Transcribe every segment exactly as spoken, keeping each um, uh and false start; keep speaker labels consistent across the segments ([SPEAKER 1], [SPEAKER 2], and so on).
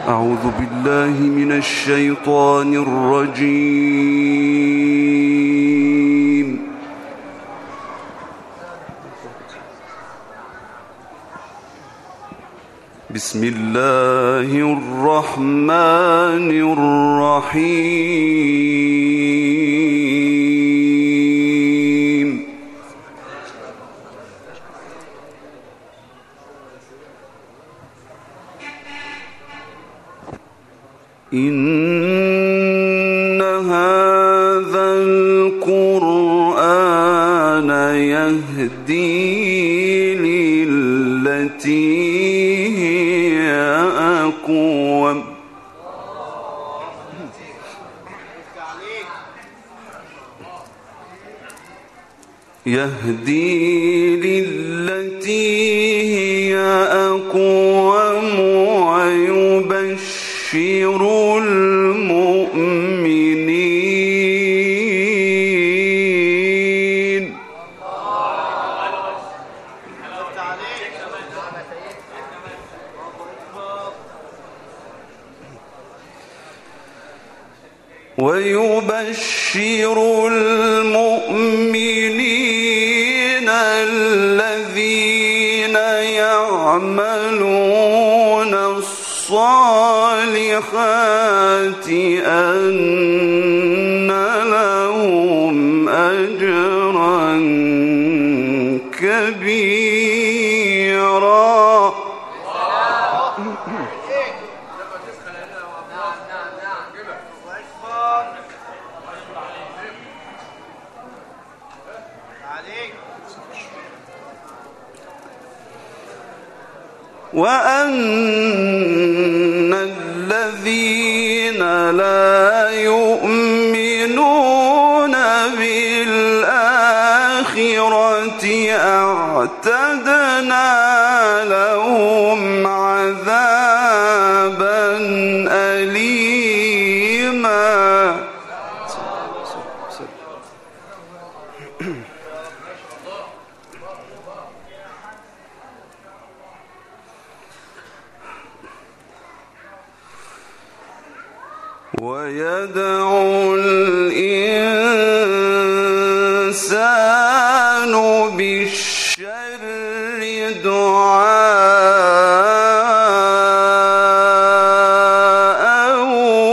[SPEAKER 1] أعوذ بالله من الشيطان الرجيم. بسم الله الرحمن الرحيم. إن هذا القرآن يهدي للتي هي أقوم يهدي للتي هي أقوم ويبشر المؤمنين ويبشر المؤمنين الذين يعملون الصالحات أن لهم أجرا كبيرا. وأن الذين لا يؤمنون بالآخرة أعتدنا لهم عذابا أليما. ويدعو الإنسان بالشر دعاءه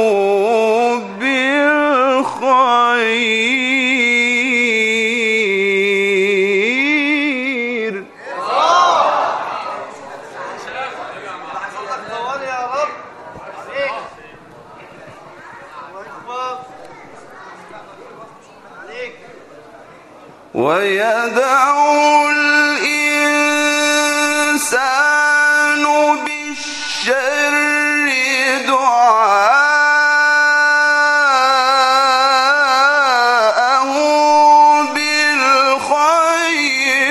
[SPEAKER 1] بالخير. ويدعو الإنسان بالشر دعاءه بالخير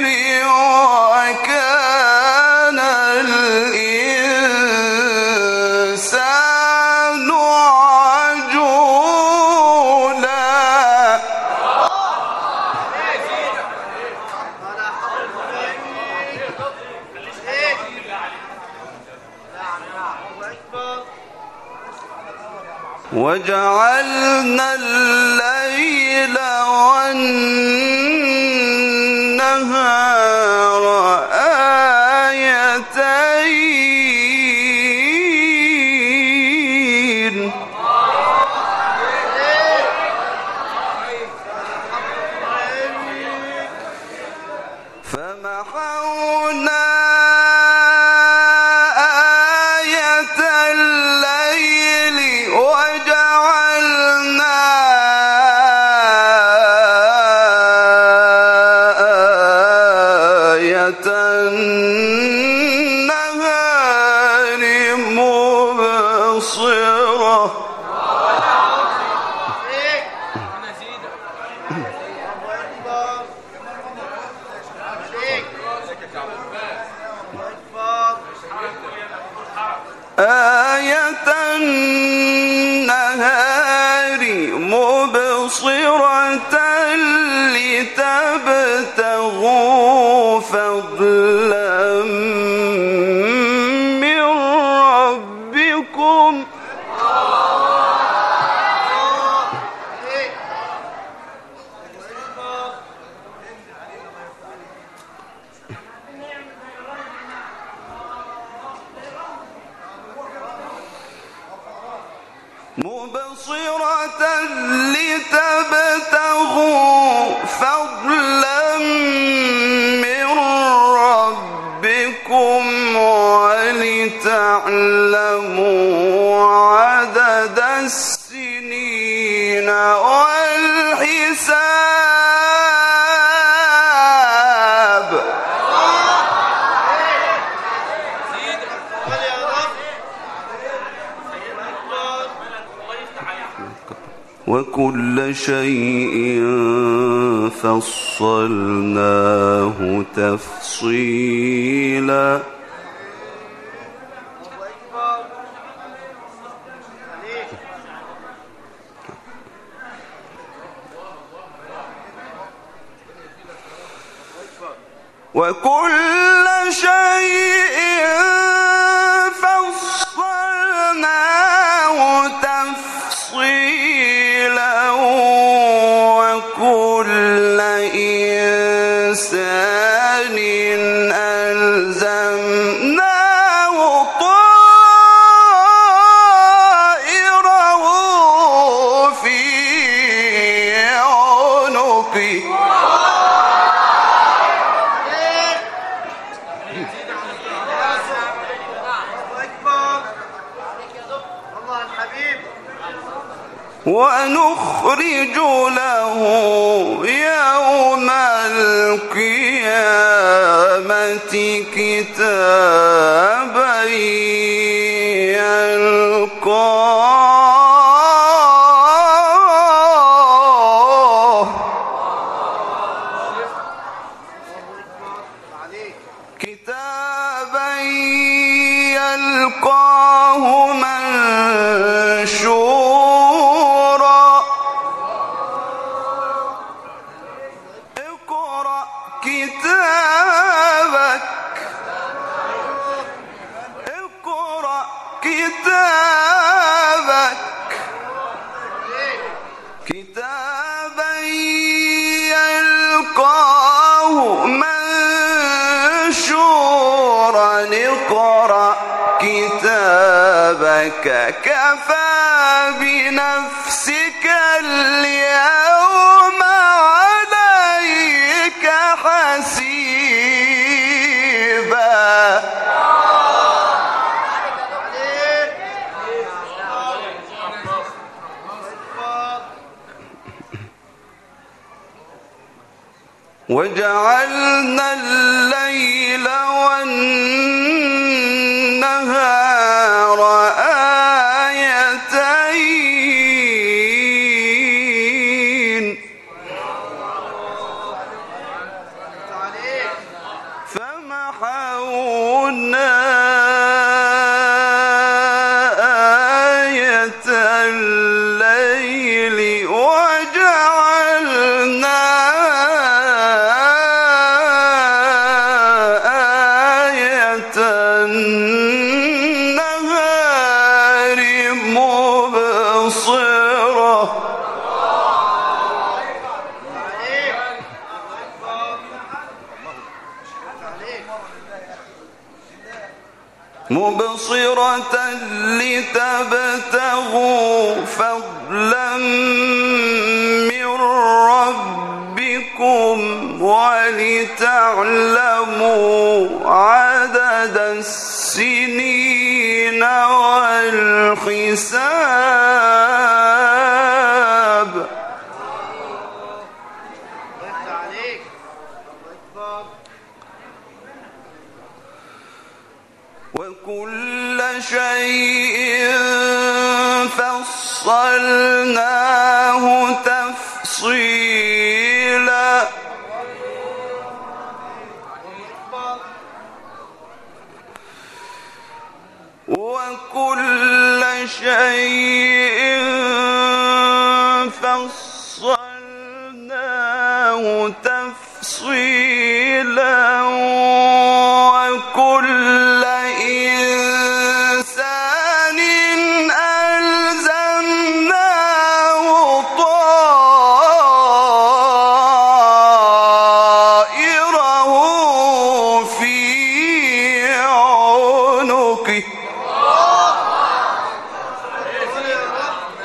[SPEAKER 1] وكان الإنسان عجولا. وجعلنا الليل والنهار آيتين فمحونا آية الليل وجعلنا آية النهار مبصرة. آية النهار مبصرة لتبتغوا فضلا من ربكم مبصرة لتبتغوا فضلا من ربكم ولتعلموا عدد السنين والحساب. وكل شيء فصلناه تفصيلا. وكل شيء فصلناه تفصيلا وكل إنسان ألزمناه طائره في عنقه. ونخرج له يوم القيامة كتابا يلقاه كتابا يلقاه منشورا. اقرأ كتابك اقرأ كتابك كتابا يلقاه منشورا. اقرأ كتابك كفى بنفسك اليوم عليك حسيبا. وجعلنا الليل والنهار آيتين فمحونا آية الليل وجعلنا النهار مبصرة. مبصرة لتبتغوا فضلا من ربكم ولتعلموا عدد السنين والحساب. وكل شيء فصلناه تفصيلا وكل شيء فصلناه تفصيلا وكل إنسان ألزمناه طائره في عنقه.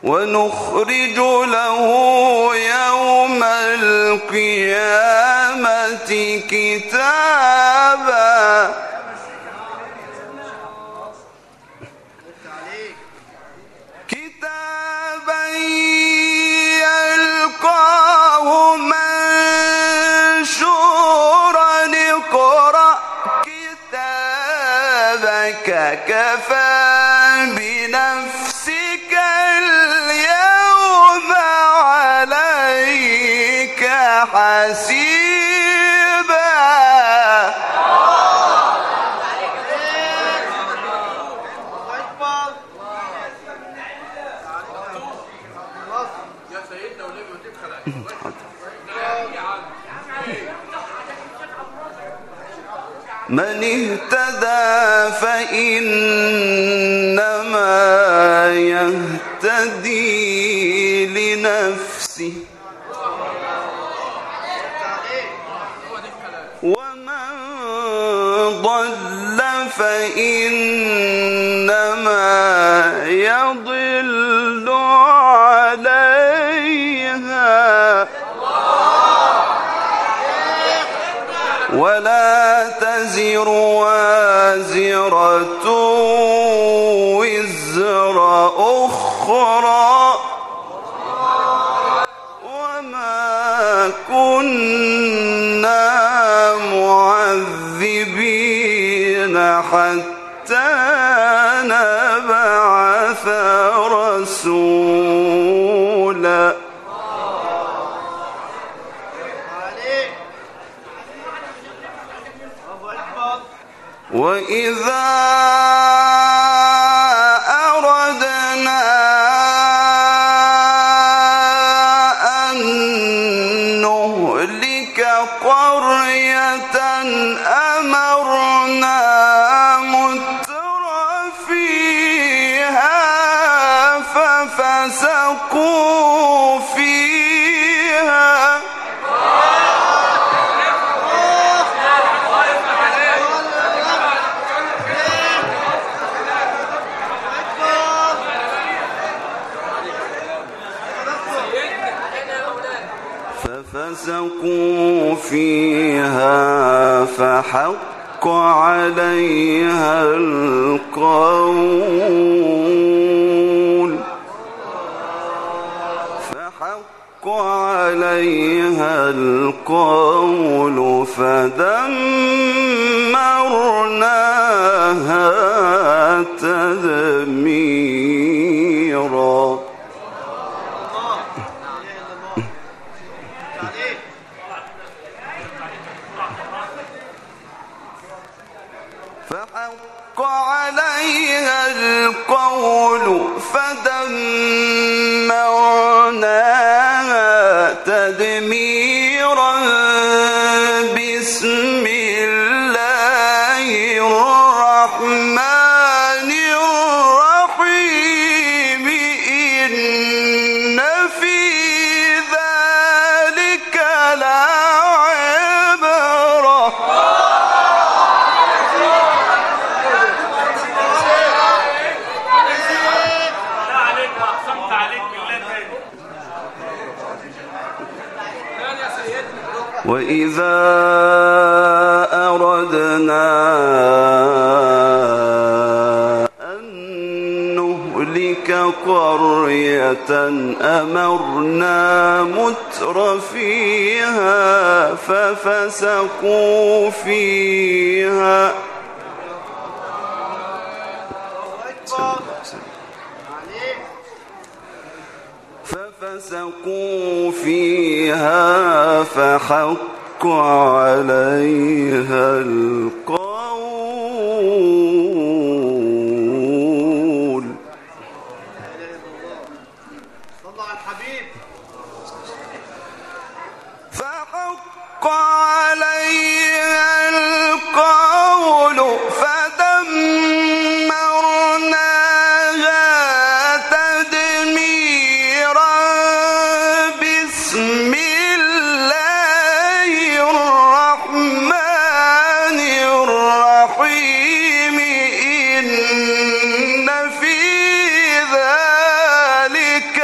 [SPEAKER 1] ونخرج له يوم القيامة كتابا كتابا يلقاه منشورا اقرأ كتابك كفى بنفسك اليوم عليك حسيبا. من اهتدى فإنما يهتدي لنفسه ومن ضل فإنما يضل عليها ولا تزر وازرة وزر أخرى وما كنا معذبين حتى نبعث رسولا. وإذا أردنا أن نهلك قرية أمرنا متر فيها ففسقوا فيها ففسقوا فيها فحق عليها القول فحق عليها القول فدمرناها تدميرا. فحق عليها القول فدمرناها تدميرا. بسم الله الرحمن الرحيم. إن في ذلك لعبرة وإذا أردنا أن نهلك قرية أمرنا متر فيها ففسقوا فيها ففسقوا فيها فحق عليها القول. فحق عليها القول فدمرناها تدميرا. بسم الله الرحمن الرحيم. إن في ذلك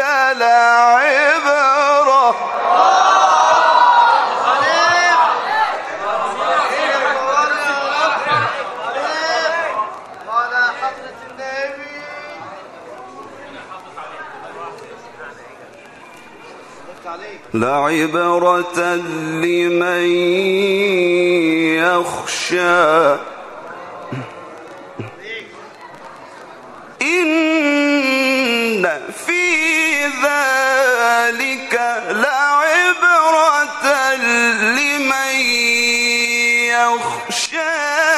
[SPEAKER 1] لعبرة لمن يخشى إن في ذلك لعبرة لمن يخشى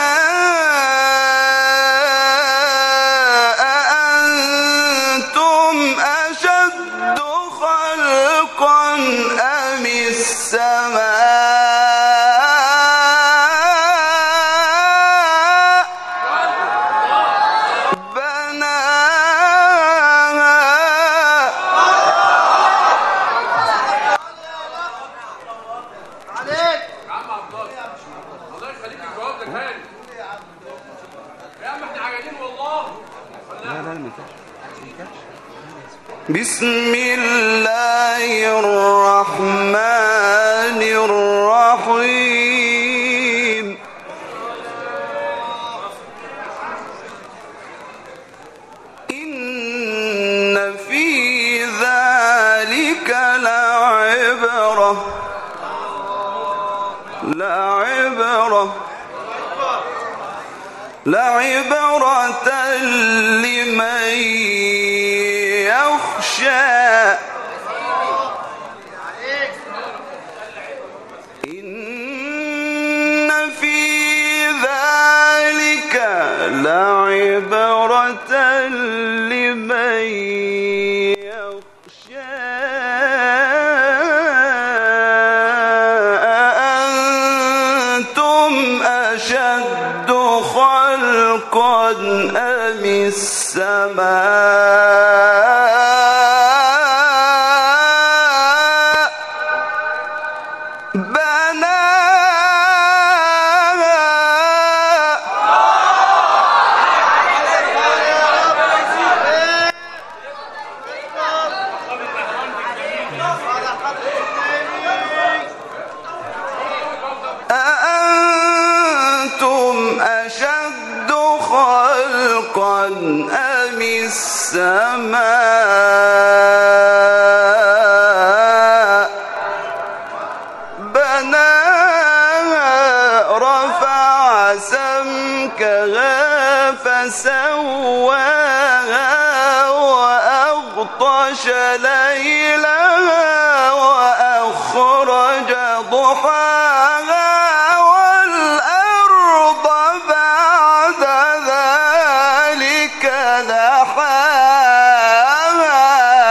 [SPEAKER 1] أأنتم أشد خلقا أم السماء بناها بسم الله الرحمن الرحيم إن في ذلك لعبرة لعبرة لعبرة لمن يخشى إن في ذلك لعبرة لمن يخشى أأنتم أشد خلقا أم السماء بناها أأنتم أشد خلقا أم السماء بناها رفع سمكها فسواها وأغطش ليلها وأخرج ضحاها والأرض بعد ذلك دحاها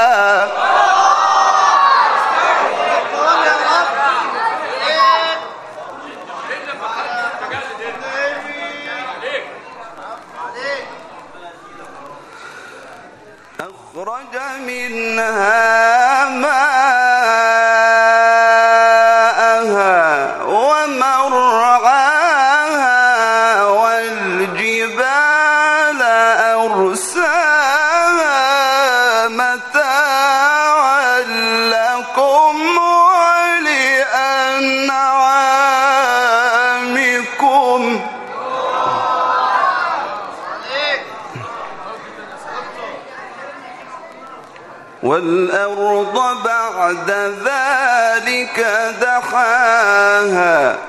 [SPEAKER 1] أخرج منها ماءها ومرعاها والجبال أرساها متاعا لكم ولأنعامكم والأرض بعد ذلك دحاها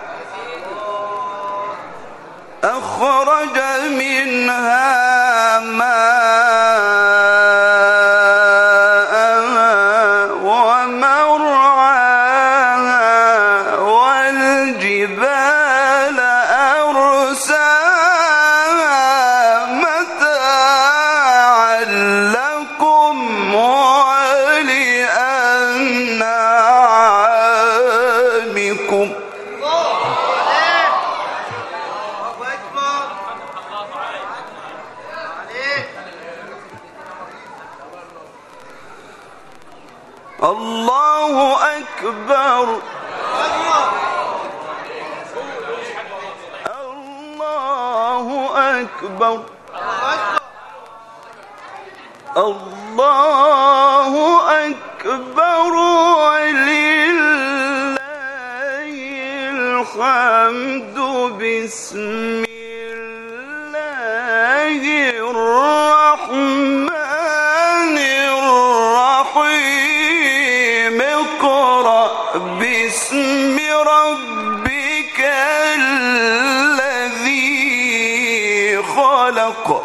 [SPEAKER 1] أخرج منها ماءها ومرعاها والجبال أرساها متاعا لكم ولأنعامكم الله أكبر الله أكبر الله أكبر ولله الحمد بسم الله الرحمن الرحيم قل باسم ربك الذي خلق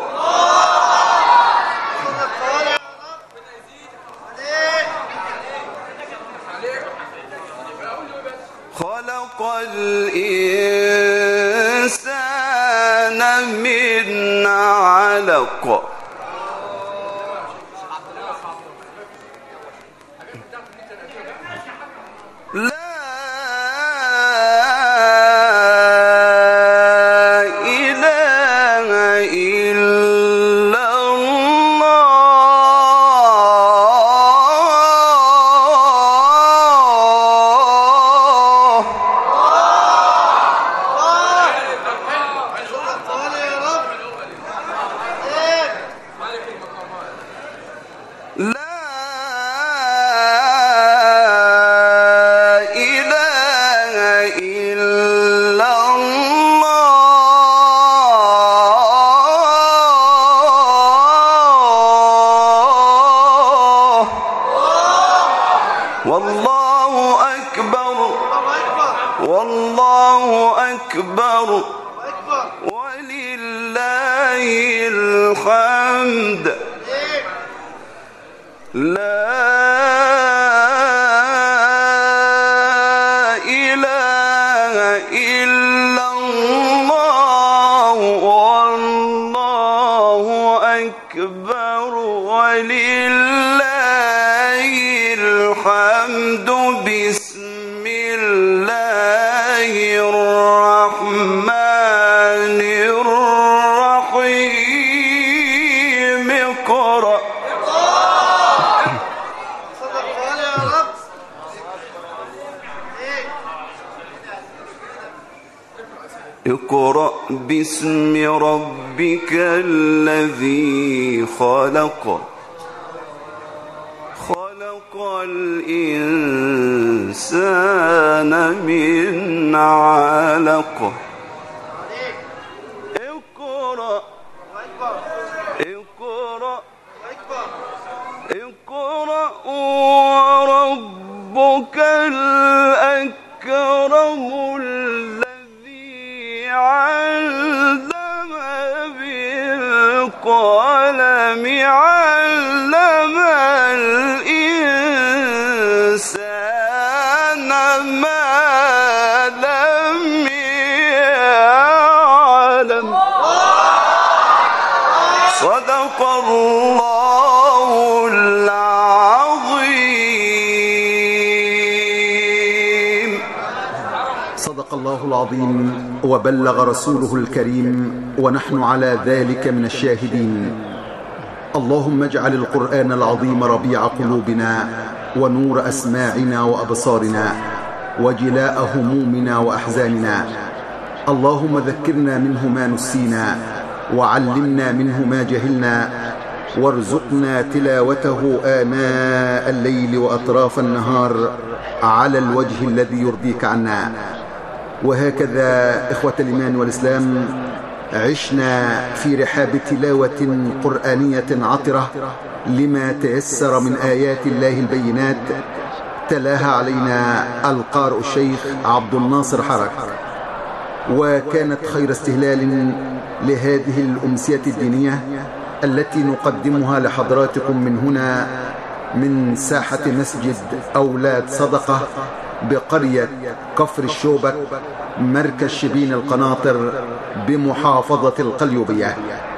[SPEAKER 1] خلق الإنسان من علق لا إله إلا الله لا والله أكبر والله أكبر ولله الحمد لا إله إلا الله والله أكبر ولله الحمد بسم الله الرحمن الرحيم اقرأ اقرأ باسم ربك الذي خلق خلق الإنسان من علق اقرأ اقرأ اقرأ وربك الأكرم الذي علم بالقلم علم الإنسان ما لم يعلم صدق الله العظيم
[SPEAKER 2] صدق الله العظيم وبلغ رسوله الكريم ونحن على ذلك من الشاهدين. اللهم اجعل القرآن العظيم ربيع قلوبنا ونور أسماعنا وأبصارنا وجلاء همومنا وأحزاننا. اللهم ذكرنا منه ما نسينا وعلمنا منه ما جهلنا وارزقنا تلاوته آناء الليل وأطراف النهار على الوجه الذي يرضيك عنا. وهكذا إخوة الإيمان والإسلام عشنا في رحاب تلاوة قرآنية عطرة لما تيسر من آيات الله البينات تلاها علينا القارئ الشيخ عبد الناصر حرك، وكانت خير استهلال لهذه الأمسية الدينية التي نقدمها لحضراتكم من هنا من ساحة مسجد أولاد صدقة بقرية كفر الشوبك مركز شبين القناطر بمحافظة القليوبية.